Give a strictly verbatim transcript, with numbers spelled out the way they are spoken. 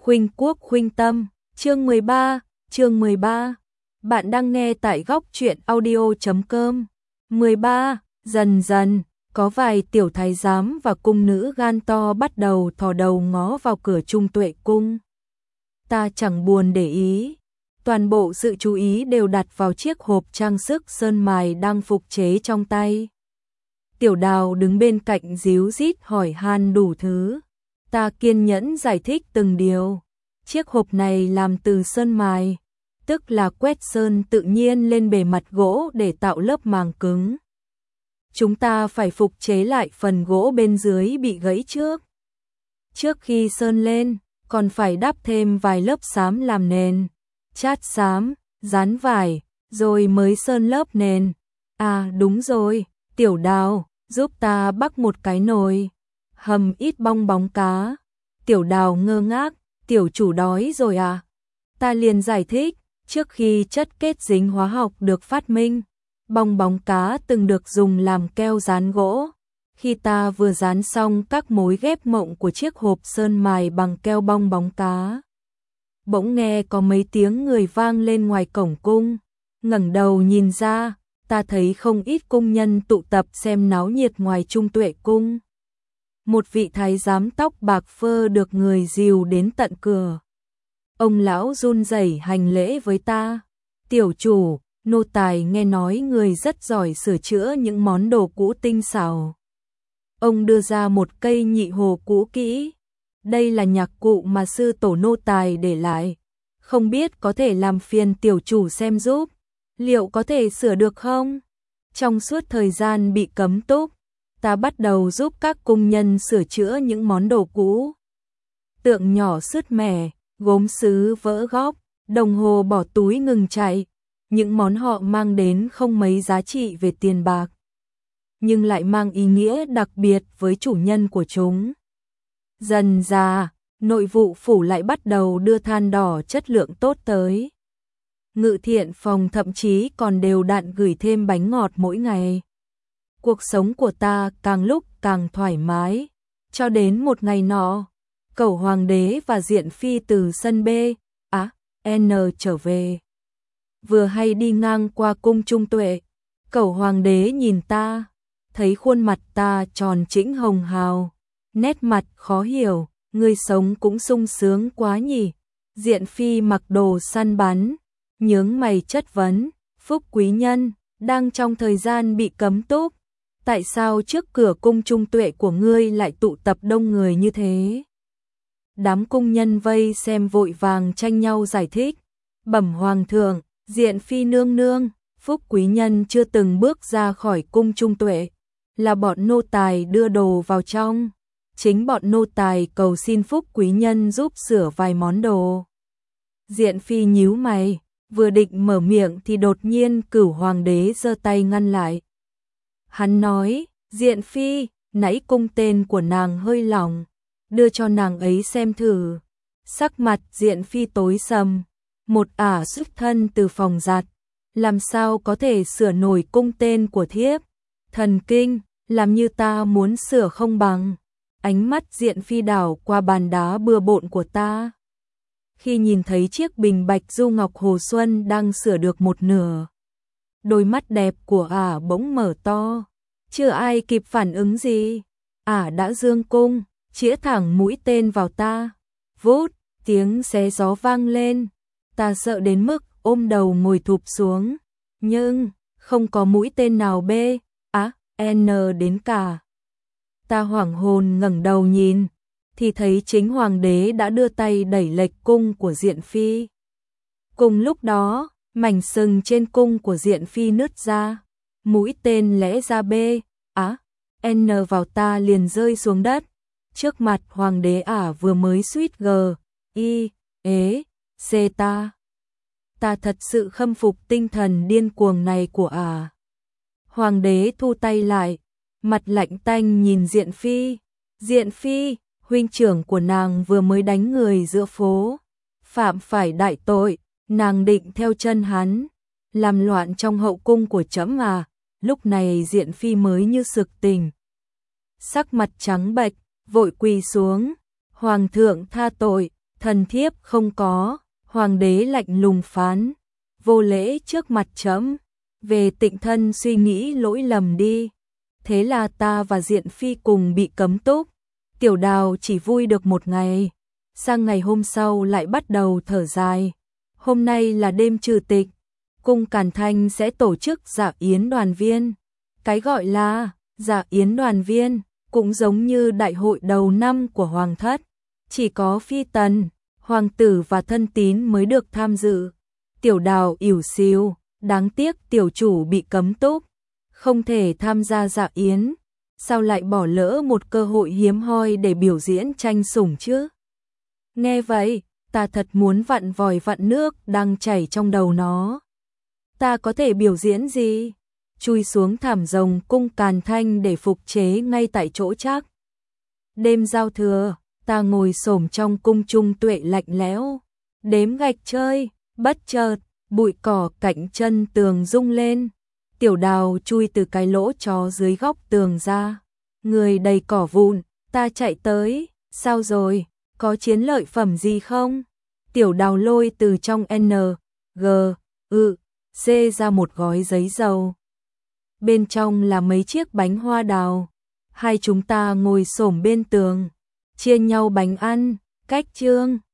Khuynh Quốc khuynh tâm, chương mười ba, chương mười ba. Bạn đang nghe tại góc truyện audio chấm com. mười ba, dần dần, có vài tiểu thái giám và cung nữ gan to bắt đầu thò đầu ngó vào cửa Trung Tuệ cung. Ta chẳng buồn để ý, toàn bộ sự chú ý đều đặt vào chiếc hộp trang sức sơn mài đang phục chế trong tay. Tiểu Đào đứng bên cạnh díu dít hỏi han đủ thứ. Ta kiên nhẫn giải thích từng điều. Chiếc hộp này làm từ sơn mài, tức là quét sơn tự nhiên lên bề mặt gỗ để tạo lớp màng cứng. Chúng ta phải phục chế lại phần gỗ bên dưới bị gãy trước. Trước khi sơn lên, còn phải đắp thêm vài lớp xám làm nền, chát xám, dán vải, rồi mới sơn lớp nền. À đúng rồi, Tiểu Đào, giúp ta bắc một cái nồi, hầm ít bong bóng cá. Tiểu Đào ngơ ngác, tiểu chủ đói rồi à? Ta liền giải thích, trước khi chất kết dính hóa học được phát minh, bong bóng cá từng được dùng làm keo dán gỗ. Khi ta vừa dán xong các mối ghép mộng của chiếc hộp sơn mài bằng keo bong bóng cá, bỗng nghe có mấy tiếng người vang lên ngoài cổng cung. Ngẩng đầu nhìn ra, ta thấy không ít cung nhân tụ tập xem náo nhiệt ngoài Trung Tuệ cung. Một vị thái giám tóc bạc phơ được người dìu đến tận cửa. Ông lão run rẩy hành lễ với ta. Tiểu chủ, nô tài nghe nói người rất giỏi sửa chữa những món đồ cũ tinh xảo. Ông đưa ra một cây nhị hồ cũ kỹ. Đây là nhạc cụ mà sư tổ nô tài để lại. Không biết có thể làm phiền tiểu chủ xem giúp. Liệu có thể sửa được không? Trong suốt thời gian bị cấm túc, ta bắt đầu giúp các cung nhân sửa chữa những món đồ cũ. Tượng nhỏ sứt mẻ, gốm sứ vỡ góc, đồng hồ bỏ túi ngừng chạy. Những món họ mang đến không mấy giá trị về tiền bạc, nhưng lại mang ý nghĩa đặc biệt với chủ nhân của chúng. Dần dà, nội vụ phủ lại bắt đầu đưa than đỏ chất lượng tốt tới. Ngự thiện phòng thậm chí còn đều đặn gửi thêm bánh ngọt mỗi ngày. Cuộc sống của ta càng lúc càng thoải mái, cho đến một ngày nọ, Cẩu Hoàng đế và Diện Phi từ sân B, á, N trở về. Vừa hay đi ngang qua cung Trung Tuệ, Cẩu Hoàng đế nhìn ta, thấy khuôn mặt ta tròn trĩnh hồng hào, nét mặt khó hiểu, người sống cũng sung sướng quá nhỉ. Diện Phi mặc đồ săn bắn, nhướng mày chất vấn, Phúc quý nhân, đang trong thời gian bị cấm túc, tại sao trước cửa cung Trung Tuệ của ngươi lại tụ tập đông người như thế? Đám cung nhân vây xem vội vàng tranh nhau giải thích. Bẩm Hoàng thượng, Diện Phi nương nương, Phúc quý nhân chưa từng bước ra khỏi cung Trung Tuệ, là bọn nô tài đưa đồ vào trong. Chính bọn nô tài cầu xin Phúc quý nhân giúp sửa vài món đồ. Diện Phi nhíu mày, vừa định mở miệng thì đột nhiên Cửu Hoàng đế giơ tay ngăn lại. Hắn nói, Diện Phi, nãy cung tên của nàng hơi lỏng, đưa cho nàng ấy xem thử. Sắc mặt Diện Phi tối sầm, một ả xuất thân từ phòng giặt, làm sao có thể sửa nổi cung tên của thiếp? Thần kinh, làm như ta muốn sửa không bằng. Ánh mắt Diện Phi đảo qua bàn đá bừa bộn của ta. Khi nhìn thấy chiếc bình bạch du ngọc Hồ Xuân đang sửa được một nửa, đôi mắt đẹp của ả bỗng mở to. Chưa ai kịp phản ứng gì, ả đã giương cung, chĩa thẳng mũi tên vào ta. Vút, tiếng xé gió vang lên. Ta sợ đến mức ôm đầu ngồi thụp xuống, nhưng không có mũi tên nào B, á, N đến cả. Ta hoảng hồn ngẩng đầu nhìn, thì thấy chính Hoàng đế đã đưa tay đẩy lệch cung của Diện Phi. Cùng lúc đó, mảnh sừng trên cung của Diện Phi nứt ra, mũi tên lẽ ra B, á, N vào ta liền rơi xuống đất. Trước mặt Hoàng đế ả vừa mới suýt G, I, ế, C ta. Ta thật sự khâm phục tinh thần điên cuồng này của ả. Hoàng đế thu tay lại, mặt lạnh tanh nhìn Diện Phi. Diện Phi, huynh trưởng của nàng vừa mới đánh người giữa phố, phạm phải đại tội, nàng định theo chân hắn, làm loạn trong hậu cung của trẫm à. Lúc này Diện Phi mới như sực tỉnh, sắc mặt trắng bệch, vội quỳ xuống. Hoàng thượng tha tội, Thần thiếp không có, hoàng đế lạnh lùng phán, vô lễ trước mặt trẫm, về tịnh thân suy nghĩ lỗi lầm đi. Thế là ta và Diện Phi cùng bị cấm túc. Tiểu Đào chỉ vui được một ngày, sang ngày hôm sau lại bắt đầu thở dài. Hôm nay là đêm trừ tịch, cung Càn Thanh sẽ tổ chức dạ yến đoàn viên. Cái gọi là dạ yến đoàn viên cũng giống như đại hội đầu năm của hoàng thất, chỉ có phi tần, hoàng tử và thân tín mới được tham dự. Tiểu Đào ỉu xìu, đáng tiếc tiểu chủ bị cấm túc, không thể tham gia dạ yến, sao lại bỏ lỡ một cơ hội hiếm hoi để biểu diễn tranh sủng chứ? Nghe vậy, ta thật muốn vặn vòi vặn nước đang chảy trong đầu nó. Ta có thể biểu diễn gì? Chui xuống thảm rồng cung Càn Thanh để phục chế ngay tại chỗ chắc. Đêm giao thừa, ta ngồi xổm trong cung trung tuệ lạnh lẽo, đếm gạch chơi, bất chợt, bụi cỏ cạnh chân tường rung lên. Tiểu Đào chui từ cái lỗ chó dưới góc tường ra, người đầy cỏ vụn, ta chạy tới, sao rồi, có chiến lợi phẩm gì không? Tiểu Đào lôi từ trong N, G, ư, C ra một gói giấy dầu. Bên trong là mấy chiếc bánh hoa đào. Hai chúng ta ngồi xổm bên tường, chia nhau bánh ăn, cách chương.